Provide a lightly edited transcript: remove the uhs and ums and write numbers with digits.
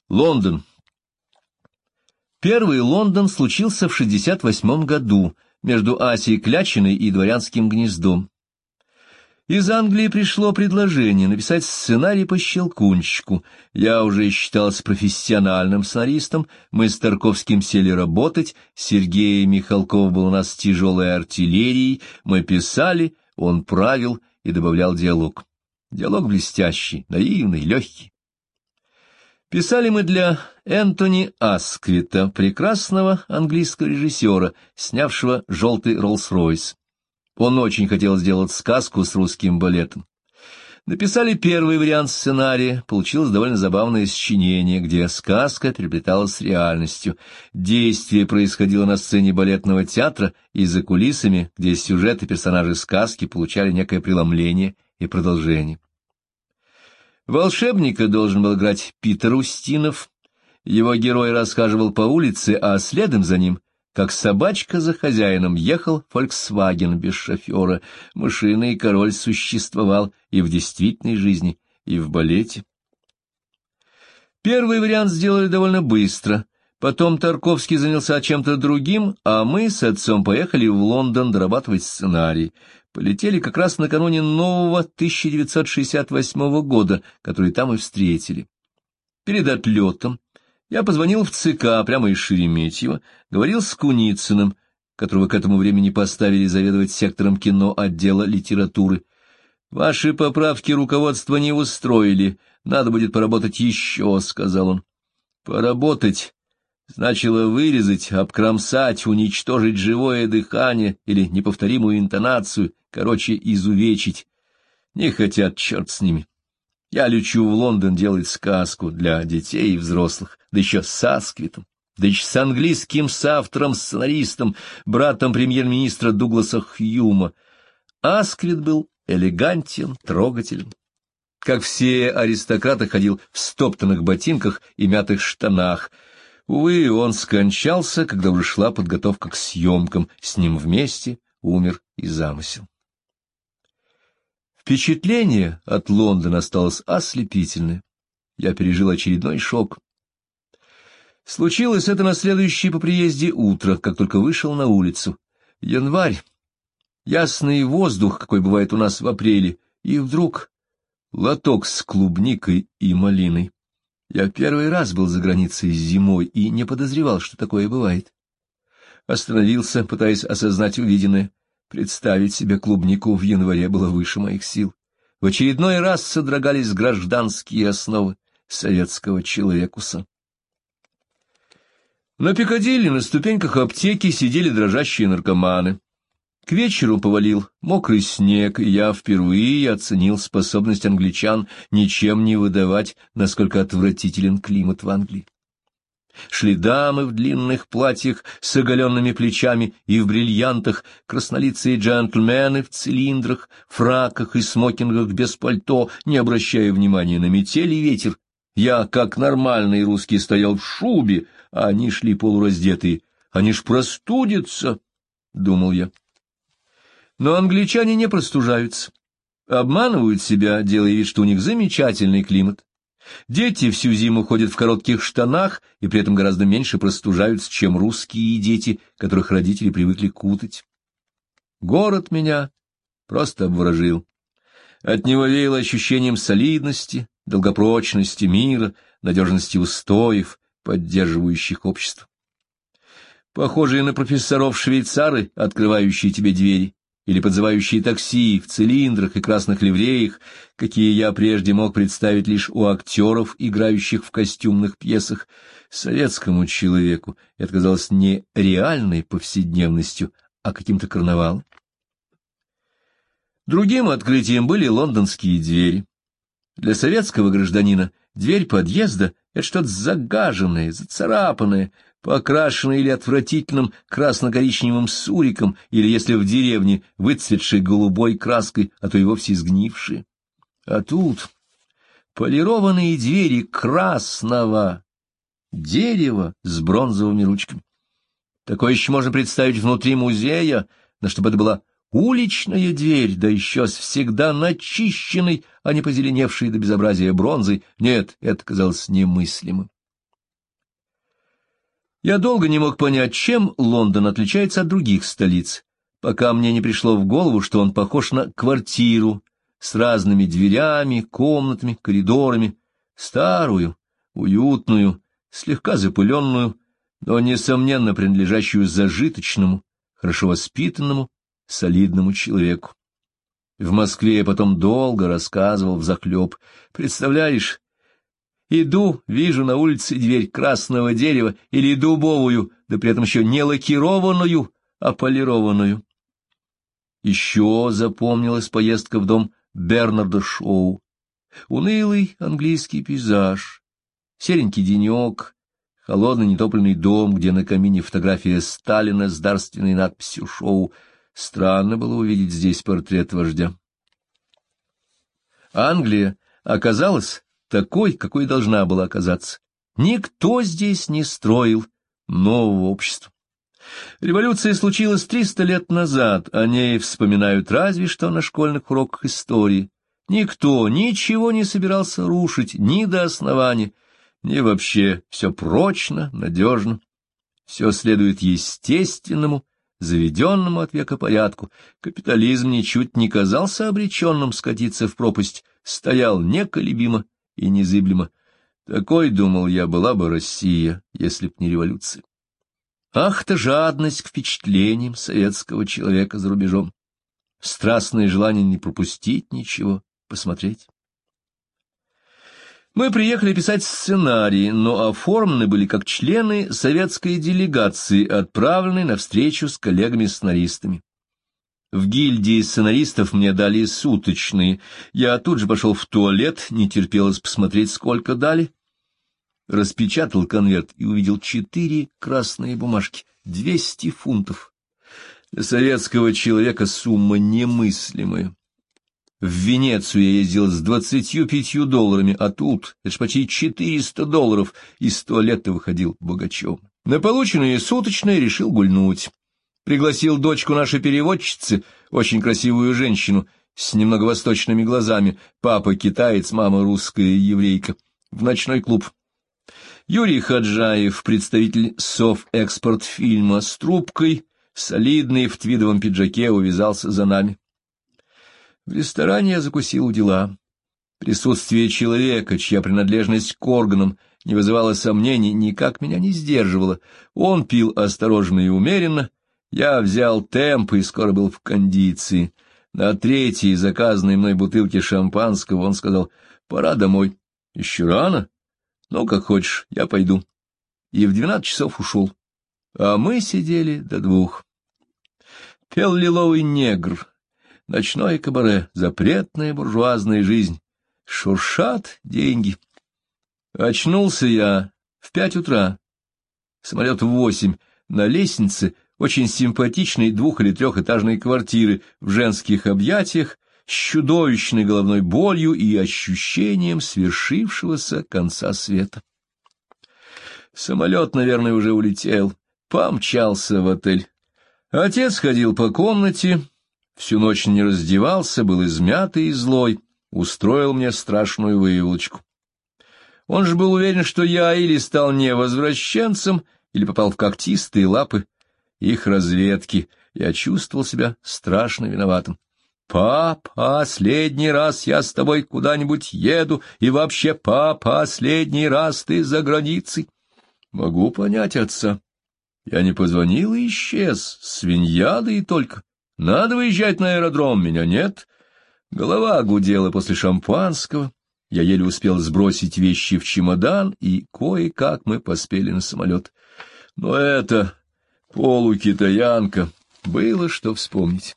Лондон. Первый Лондон случился в 68 году между Асей Клячиной и Дворянским гнездом. Из Англии пришло предложение написать сценарий по Щелкунчику. Я уже считался профессиональным сценаристом, мы с Тарковским сели работать, Сергей Михалков был у нас с тяжелой артиллерией, мы писали, он правил и добавлял диалог. Диалог блестящий, наивный, легкий. Писали мы для Энтони Асквита, прекрасного английского режиссера, снявшего «Желтый Роллс-Ройс». Он очень хотел сделать сказку с русским балетом. Написали первый вариант сценария, получилось довольно забавное сочинение, где сказка переплеталась с реальностью. Действие происходило на сцене балетного театра и за кулисами, где сюжет и персонажи сказки получали некое преломление и продолжение. Волшебника должен был играть Питер Устинов. Его герой расхаживал по улице, а следом за ним, как собачка за хозяином, ехал «Фольксваген» без шофера. Мышиный король существовал и в действительной жизни, и в балете. Первый вариант сделали довольно быстро. Потом Тарковский занялся чем-то другим, а мы с отцом поехали в Лондон дорабатывать сценарий. Полетели как раз накануне нового 1968 года, который там и встретили. Перед отлетом я позвонил в ЦК прямо из Шереметьево, говорил с Куницыным, которого к этому времени поставили заведовать сектором кино отдела литературы. «Ваши поправки руководства не устроили, надо будет поработать еще», — сказал он. «Поработать» значило вырезать, обкромсать, уничтожить живое дыхание или неповторимую интонацию, короче, изувечить. Не хотят, черт с ними. Я лечу в Лондон делать сказку для детей и взрослых, да еще с Асквитом, да еще с английским соавтором-сценаристом, братом премьер-министра Дугласа Хьюма. Асквит был элегантен, трогателен. Как все аристократы, ходил в стоптанных ботинках и мятых штанах. Увы, он скончался, когда уже шла подготовка к съемкам, с ним вместе умер и замысел. Впечатление от Лондона осталось ослепительное. Я пережил очередной шок. Случилось это на следующее по приезде утро, как только вышел на улицу. Январь, ясный воздух, какой бывает у нас в апреле, и вдруг лоток с клубникой и малиной. Я первый раз был за границей зимой и не подозревал, что такое бывает. Остановился, пытаясь осознать увиденное. Представить себе клубнику в январе было выше моих сил. В очередной раз содрогались гражданские основы советского человекуса. На Пикадилли на ступеньках аптеки сидели дрожащие наркоманы. К вечеру повалил мокрый снег, и я впервые оценил способность англичан ничем не выдавать, насколько отвратителен климат в Англии. Шли дамы в длинных платьях с оголенными плечами и в бриллиантах, краснолицые джентльмены в цилиндрах, фраках и смокингах без пальто, не обращая внимания на метель и ветер. Я, как нормальный русский, стоял в шубе, а они шли полураздетые. Они ж простудятся, — думал я. Но англичане не простужаются, обманывают себя, делая вид, что у них замечательный климат. Дети всю зиму ходят в коротких штанах и при этом гораздо меньше простужаются, чем русские дети, которых родители привыкли кутать. Город меня просто обворожил. От него веяло ощущением солидности, долгопрочности мира, надежности устоев, поддерживающих общество. Похожие на профессоров-швейцары, открывающие тебе двери, или подзывающие такси в цилиндрах и красных ливреях, какие я прежде мог представить лишь у актеров, играющих в костюмных пьесах, советскому человеку это казалось не реальной повседневностью, а каким-то карнавалом. Другим открытием были лондонские двери. Для советского гражданина дверь подъезда — это что-то загаженное, зацарапанное, покрашенное или отвратительным красно-коричневым суриком, или, если в деревне, выцветшей голубой краской, а то и вовсе сгнившие. А тут полированные двери красного дерева с бронзовыми ручками. Такое еще можно представить внутри музея, но чтобы это была уличная дверь, да еще с всегда начищенной, а не позеленевшей до безобразия бронзой, нет, это казалось немыслимым. Я долго не мог понять, чем Лондон отличается от других столиц, пока мне не пришло в голову, что он похож на квартиру с разными дверями, комнатами, коридорами, старую, уютную, слегка запыленную, но, несомненно, принадлежащую зажиточному, хорошо воспитанному, солидному человеку. В Москве я потом долго рассказывал взахлеб. Представляешь, иду, вижу на улице дверь красного дерева или дубовую, да при этом еще не лакированную, а полированную. Еще запомнилась поездка в дом Бернарда Шоу. Унылый английский пейзаж, серенький денек, холодный нетопленный дом, где на камине фотография Сталина с дарственной надписью «Шоу». Странно было увидеть здесь портрет вождя. Англия оказалась такой, какой должна была оказаться. Никто здесь не строил нового общества. Революция случилась 300 лет назад, о ней вспоминают разве что на школьных уроках истории. Никто ничего не собирался рушить ни до основания, ни вообще. Все прочно, надежно. Все следует естественному, заведенному от века порядку. Капитализм ничуть не казался обреченным скатиться в пропасть, стоял неколебимо и незыблемо. Такой, думал я, была бы Россия, если б не революция. Ах-то жадность к впечатлениям советского человека за рубежом! Страстное желание не пропустить ничего, посмотреть. Мы приехали писать сценарий, но оформлены были как члены советской делегации, отправленной на встречу с коллегами-сценаристами. В гильдии сценаристов мне дали суточные. Я тут же пошел в туалет, не терпелось посмотреть, сколько дали. Распечатал конверт и увидел 4 красные бумажки, 200 фунтов. Для советского человека сумма немыслимая. В Венецию я ездил с $25, а тут это ж почти $400, из туалета выходил богачом. На полученные суточные решил гульнуть. Пригласил дочку нашей переводчицы, очень красивую женщину, с немного восточными глазами, папа китаец, мама русская еврейка, в ночной клуб. Юрий Хаджаев, представитель Совэкспортфильма, с трубкой, солидный, в твидовом пиджаке, увязался за нами. В ресторане я закусил у дела. Присутствие человека, чья принадлежность к органам не вызывала сомнений, никак меня не сдерживало. Он пил осторожно и умеренно, я взял темп и скоро был в кондиции. На 3-й заказанной мной бутылке шампанского он сказал: «Пора домой». «Еще рано? Ну, как хочешь, я пойду». И в 12 часов ушел. А мы сидели до 2. Пел лиловый негр. Ночное кабаре, запретная буржуазная жизнь. Шуршат деньги. Очнулся я в 5 утра. Самолет в 8. На лестнице очень симпатичной 2- или 3-этажной квартиры в женских объятиях, с чудовищной головной болью и ощущением свершившегося конца света. Самолет, наверное, уже улетел. Помчался в отель. Отец ходил по комнате, всю ночь не раздевался, был измятый и злой, устроил мне страшную выволочку. Он же был уверен, что я или стал невозвращенцем, или попал в когтистые лапы их разведки. Я чувствовал себя страшно виноватым. «Пап, последний раз я с тобой куда-нибудь еду, и вообще, пап, последний раз ты за границей». Могу понять отца. Я не позвонил и исчез, свинья да и только. Надо выезжать на аэродром, меня нет. Голова гудела после шампанского. Я еле успел сбросить вещи в чемодан, и кое-как мы поспели на самолет. Но это полукитаянка, было что вспомнить.